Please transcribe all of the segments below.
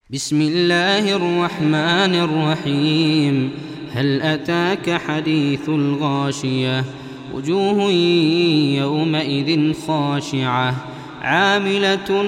بسم الله الرحمن الرحيم. هل أتاك حديث الغاشية؟ وجوه يومئذ خاشعة عاملة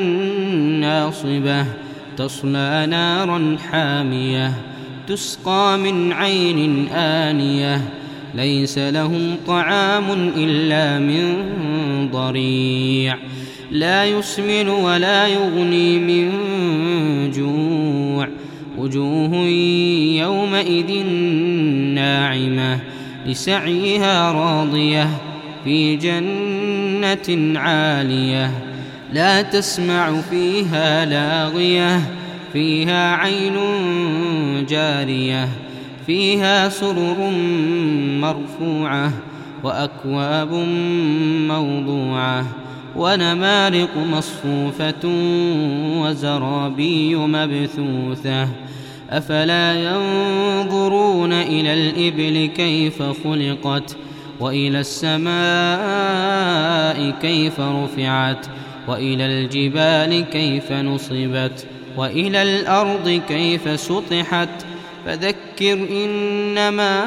ناصبة تصلى نارا حامية تسقى من عين آنية ليس لهم طعام إلا من ضريع لا يسمن ولا يغني من جوع. وجوه يومئذ ناعمة لسعيها راضية في جنة عالية لا تسمع فيها لاغية فيها عين جارية فيها سرر مرفوعة وأكواب موضوعة ونمارق مصفوفة وزرابي مبثوثة. أفلا ينظرون إلى الإبل كيف خلقت وإلى السماء كيف رفعت وإلى الجبال كيف نصبت وإلى الأرض كيف سطحت. فذكر إنما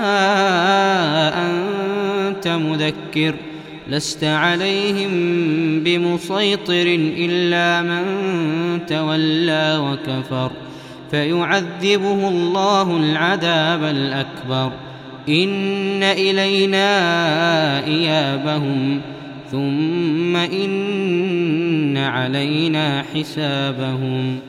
أنت مذكر لست عليهم بمسيطر إلا من تولى وكفر فيعذبه الله العذاب الأكبر. إن إلينا إيابهم ثم إن علينا حسابهم.